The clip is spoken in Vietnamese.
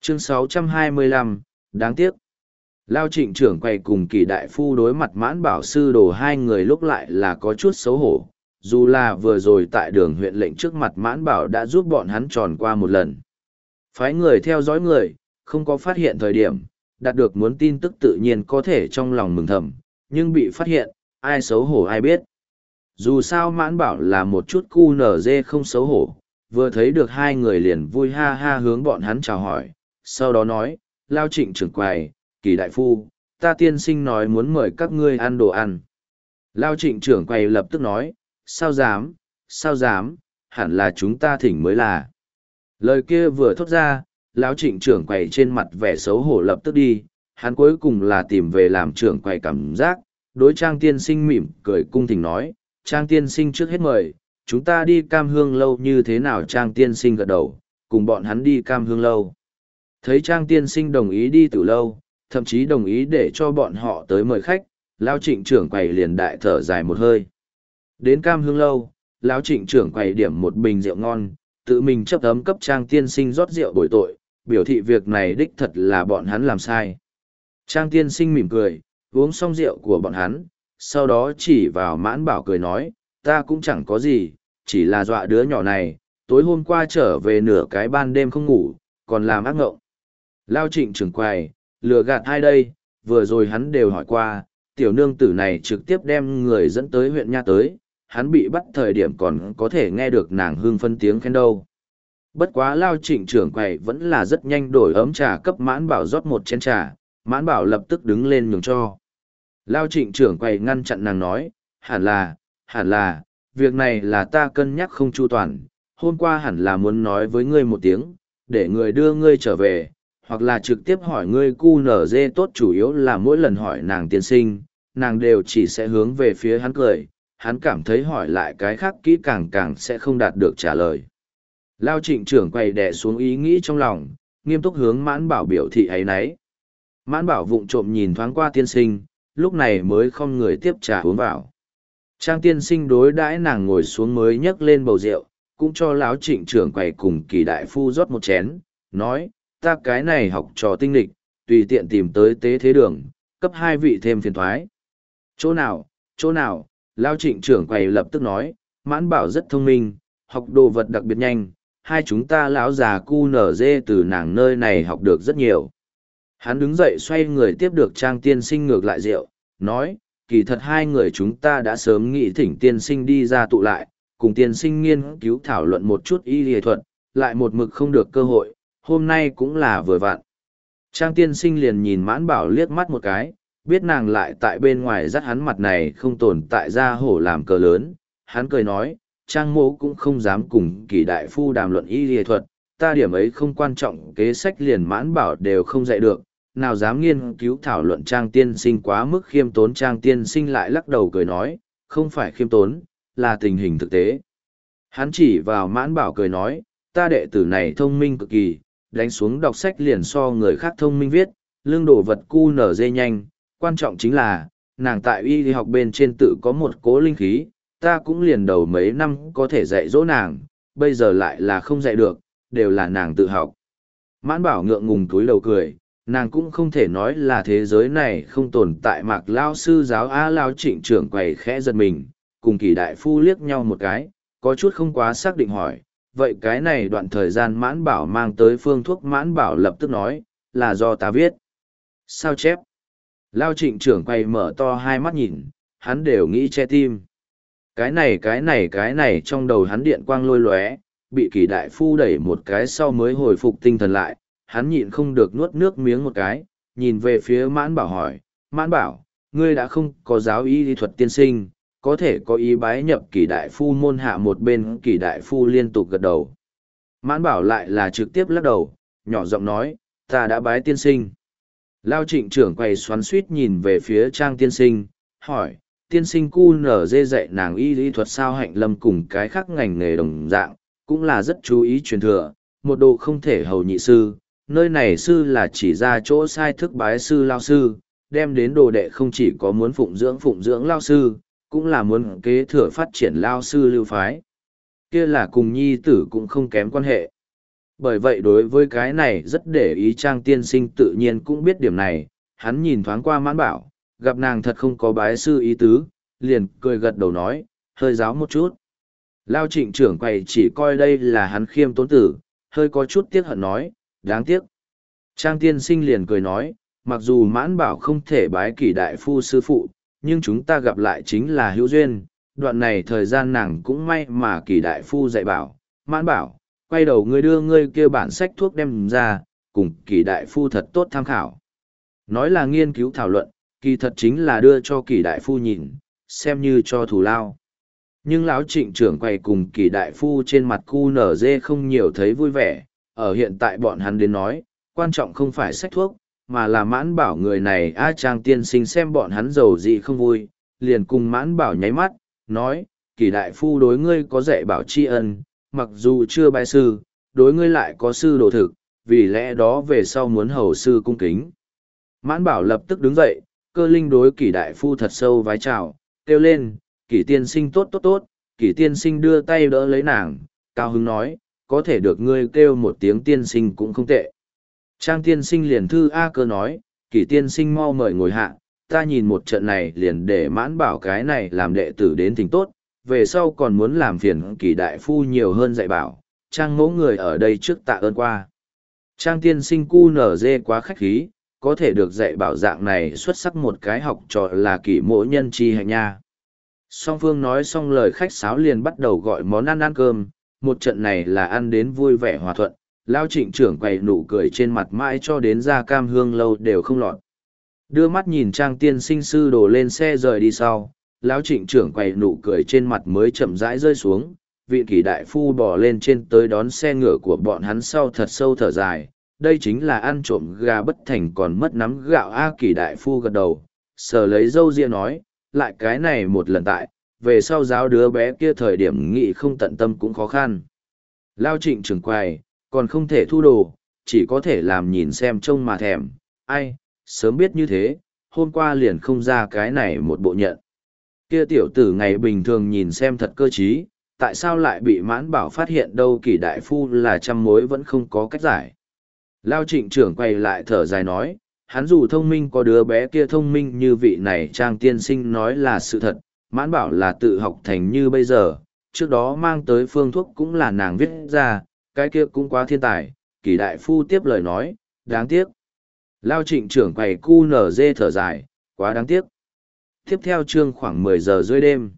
Chương 625, đáng tiếc. Lao Trịnh trưởng quầy cùng Kỳ đại phu đối mặt Mãn Bảo sư đồ hai người lúc lại là có chút xấu hổ, dù là vừa rồi tại đường huyện lệnh trước mặt Mãn Bảo đã giúp bọn hắn tròn qua một lần. Phái người theo dõi người, không có phát hiện thời điểm, đạt được muốn tin tức tự nhiên có thể trong lòng mừng thầm, nhưng bị phát hiện, ai xấu hổ ai biết. Dù sao Mãn Bảo là một chút cu nở dê không xấu hổ, vừa thấy được hai người liền vui ha ha hướng bọn hắn chào hỏi, sau đó nói, Lao Trịnh trưởng quầy, Kỳ đại phu, ta tiên sinh nói muốn mời các ngươi ăn đồ ăn. Lao Trịnh trưởng quầy lập tức nói, sao dám, hẳn là chúng ta thỉnh mới là. Lời kia vừa thốt ra, Lão Trịnh trưởng quầy trên mặt vẻ xấu hổ lập tức đi, hắn cuối cùng là tìm về làm trưởng quầy cảm giác, đối Trang tiên sinh mỉm cười cung thỉnh nói, Trang tiên sinh trước hết mời, chúng ta đi Cam Hương lâu như thế nào? Trang tiên sinh gật đầu, cùng bọn hắn đi Cam Hương lâu. Thấy Trang tiên sinh đồng ý đi từ lâu, thậm chí đồng ý để cho bọn họ tới mời khách, Lão Trịnh trưởng quầy liền đại thở dài một hơi. Đến Cam Hương lâu, Lão Trịnh trưởng quầy điểm một bình rượu ngon, tự mình chấp ấm cấp Trang tiên sinh rót rượu bồi tội, biểu thị việc này đích thật là bọn hắn làm sai. Trang tiên sinh mỉm cười, uống xong rượu của bọn hắn, sau đó chỉ vào Mãn Bảo cười nói, ta cũng chẳng có gì, chỉ là dọa đứa nhỏ này, tối hôm qua trở về nửa cái ban đêm không ngủ, còn làm ác ngộng. Lao Trịnh trưởng quầy, lừa gạt ai đây, vừa rồi hắn đều hỏi qua, tiểu nương tử này trực tiếp đem người dẫn tới huyện Nha tới, hắn bị bắt thời điểm còn có thể nghe được nàng hương phân tiếng khen đâu. Bất quá Lao Trịnh trưởng quầy vẫn là rất nhanh đổi ấm trà cấp Mãn Bảo rót một chén trà, Mãn Bảo lập tức đứng lên nhường cho. Lao Trịnh trưởng quầy ngăn chặn nàng nói, hẳn là, việc này là ta cân nhắc không chu toàn, hôm qua hẳn là muốn nói với ngươi một tiếng, để người đưa ngươi trở về, hoặc là trực tiếp hỏi ngươi cu nở dê tốt, chủ yếu là mỗi lần hỏi nàng tiên sinh, nàng đều chỉ sẽ hướng về phía hắn cười, hắn cảm thấy hỏi lại cái khác kỹ càng càng sẽ không đạt được trả lời. Lao Trịnh trưởng quầy đè xuống ý nghĩ trong lòng, nghiêm túc hướng Mãn Bảo biểu thị ấy nấy. Mãn Bảo vụng trộm nhìn thoáng qua tiên sinh, lúc này mới không người tiếp trà uống vào. Trang tiên sinh đối đãi nàng ngồi xuống mới nhấc lên bầu rượu, cũng cho Lão Trịnh trưởng quầy cùng Kỳ đại phu rót một chén, nói, ta cái này học trò tinh lịch, tùy tiện tìm tới tế thế đường, cấp hai vị thêm phiền thoái. Chỗ nào, Lao Trịnh trưởng quầy lập tức nói, Mãn Bảo rất thông minh, học đồ vật đặc biệt nhanh, hai chúng ta lão già cu nở dê từ nàng nơi này học được rất nhiều. Hắn đứng dậy xoay người tiếp được Trang tiên sinh ngược lại rượu, nói, kỳ thật hai người chúng ta đã sớm nghĩ thỉnh tiên sinh đi ra tụ lại, cùng tiên sinh nghiên cứu thảo luận một chút y lý thuật, lại một mực không được cơ hội, hôm nay cũng là vừa vặn. Trang tiên sinh liền nhìn Mãn Bảo liếc mắt một cái, biết nàng lại tại bên ngoài dắt hắn mặt này không tồn tại ra hổ làm cờ lớn, hắn cười nói, Trang mô cũng không dám cùng Kỳ đại phu đàm luận y lý thuật, ta điểm ấy không quan trọng, kế sách liền Mãn Bảo đều không dạy được, nào dám nghiên cứu thảo luận. Trang tiên sinh quá mức khiêm tốn. Trang tiên sinh lại lắc đầu cười nói, không phải khiêm tốn, là tình hình thực tế. Hắn chỉ vào Mãn Bảo cười nói, ta đệ tử này thông minh cực kỳ, đánh xuống đọc sách liền so người khác thông minh viết, lương đồ vật cu nở dê nhanh, quan trọng chính là, nàng tại y lý học bên trên tự có một cố linh khí, ta cũng liền đầu mấy năm có thể dạy dỗ nàng, bây giờ lại là không dạy được, đều là nàng tự học. Mãn Bảo ngượng ngùng túi đầu cười, nàng cũng không thể nói là thế giới này không tồn tại. Mạc lao sư giáo á. Lao Trịnh trưởng quầy khẽ giật mình, cùng Kỳ đại phu liếc nhau một cái, có chút không quá xác định hỏi, vậy cái này đoạn thời gian Mãn Bảo mang tới phương thuốc? Mãn Bảo lập tức nói, là do ta viết. Sao chép? Lao Trịnh trưởng quầy mở to hai mắt nhìn, hắn đều nghĩ che tim. Cái này trong đầu hắn điện quang lôi lóe, bị Kỳ đại phu đẩy một cái sau mới hồi phục tinh thần lại, hắn nhịn không được nuốt nước miếng một cái, nhìn về phía Mãn Bảo hỏi, Mãn Bảo, ngươi đã không có giáo y lý thuật tiên sinh, có thể có ý bái nhập Kỳ đại phu môn hạ? Một bên Kỳ đại phu liên tục gật đầu. Mãn Bảo lại là trực tiếp lắc đầu, nhỏ giọng nói, ta đã bái tiên sinh. Lao Trịnh trưởng quầy xoắn suýt nhìn về phía Trang tiên sinh, hỏi, tiên sinh cu nở dê dạy nàng y lý thuật sao? Hạnh Lâm cùng cái khác ngành nghề đồng dạng, cũng là rất chú ý truyền thừa, một đồ không thể hầu nhị sư, nơi này sư là chỉ ra chỗ sai thức bái sư lao sư, đem đến đồ đệ không chỉ có muốn phụng dưỡng lao sư, cũng là muốn kế thừa phát triển lao sư lưu phái. Kia là cùng nhi tử cũng không kém quan hệ. Bởi vậy đối với cái này rất để ý Trang tiên sinh tự nhiên cũng biết điểm này, hắn nhìn thoáng qua Mãn Bảo, gặp nàng thật không có bái sư ý tứ, liền cười gật đầu nói, hơi giáo một chút. Lao Trịnh trưởng quầy chỉ coi đây là hắn khiêm tốn tử, hơi có chút tiếc hận nói, đáng tiếc. Trang tiên sinh liền cười nói, mặc dù Mãn Bảo không thể bái kỷ đại phu sư phụ, nhưng chúng ta gặp lại chính là hữu duyên, đoạn này thời gian nàng cũng may mà kỷ đại phu dạy bảo, Mãn Bảo, quay đầu ngươi đưa ngươi kia bản sách thuốc đem ra, cùng kỷ đại phu thật tốt tham khảo. Nói là nghiên cứu thảo luận, kỳ thật chính là đưa cho kỷ đại phu nhìn, xem như cho thù lao. Nhưng lão Trịnh trưởng quầy cùng kỷ đại phu trên mặt cu nở dê không nhiều thấy vui vẻ, ở hiện tại bọn hắn đến nói, quan trọng không phải sách thuốc, mà là Mãn Bảo người này Trang tiên sinh xem bọn hắn giàu gì không vui, liền cùng Mãn Bảo nháy mắt, nói, kỷ đại phu đối ngươi có dạy bảo tri ân, mặc dù chưa bái sư, đối ngươi lại có sư đồ thực, vì lẽ đó về sau muốn hầu sư cung kính. Mãn Bảo lập tức đứng dậy, cơ linh đối kỷ đại phu thật sâu vái chào, kêu lên, kỷ tiên sinh tốt tốt tốt, kỷ tiên sinh đưa tay đỡ lấy nàng, cao hứng nói, có thể được ngươi kêu một tiếng tiên sinh cũng không tệ. Trang tiên sinh liền thư A Cơ nói, kỷ tiên sinh mau mời ngồi hạ, ta nhìn một trận này liền để Mãn Bảo cái này làm đệ tử đến thỉnh tốt, về sau còn muốn làm phiền kỷ đại phu nhiều hơn dạy bảo, Trang mẫu người ở đây trước tạ ơn qua. Trang tiên sinh cu nở dê quá khách khí, có thể được dạy bảo dạng này xuất sắc một cái học trò là kỷ mỗ nhân chi hạnh nha. Song phương nói xong lời khách sáo liền bắt đầu gọi món ăn ăn cơm, một trận này là ăn đến vui vẻ hòa thuận, Lao Trịnh trưởng quầy nụ cười trên mặt mãi cho đến ra cam hương lâu đều không lọt. Đưa mắt nhìn Trang tiên sinh sư đổ lên xe rời đi sau, Lão Trịnh trưởng quầy nụ cười trên mặt mới chậm rãi rơi xuống, vị kỷ đại phu bỏ lên trên tới đón xe ngựa của bọn hắn sau thật sâu thở dài. Đây chính là ăn trộm gà bất thành còn mất nắm gạo A kỷ đại phu gật đầu, sờ lấy dâu ria nói, lại cái này một lần tại, về sau giáo đứa bé kia thời điểm nghị không tận tâm cũng khó khăn. Lao Trịnh trưởng quầy, còn không thể thu đồ, chỉ có thể làm nhìn xem trông mà thèm, ai, sớm biết như thế, hôm qua liền không ra cái này một bộ nhận. Kia tiểu tử ngày bình thường nhìn xem thật cơ trí, tại sao lại bị Mãn Bảo phát hiện đâu kỷ đại phu là trăm mối vẫn không có cách giải. Lao Trịnh trưởng quay lại thở dài nói, hắn dù thông minh có đứa bé kia thông minh như vị này Trang tiên sinh nói là sự thật, Mãn Bảo là tự học thành như bây giờ, trước đó mang tới phương thuốc cũng là nàng viết ra, cái kia cũng quá thiên tài, kỷ đại phu tiếp lời nói, đáng tiếc. Lao Trịnh trưởng quầy cu nở dê thở dài, quá đáng tiếc. Tiếp theo chương khoảng 10 giờ rưỡi đêm.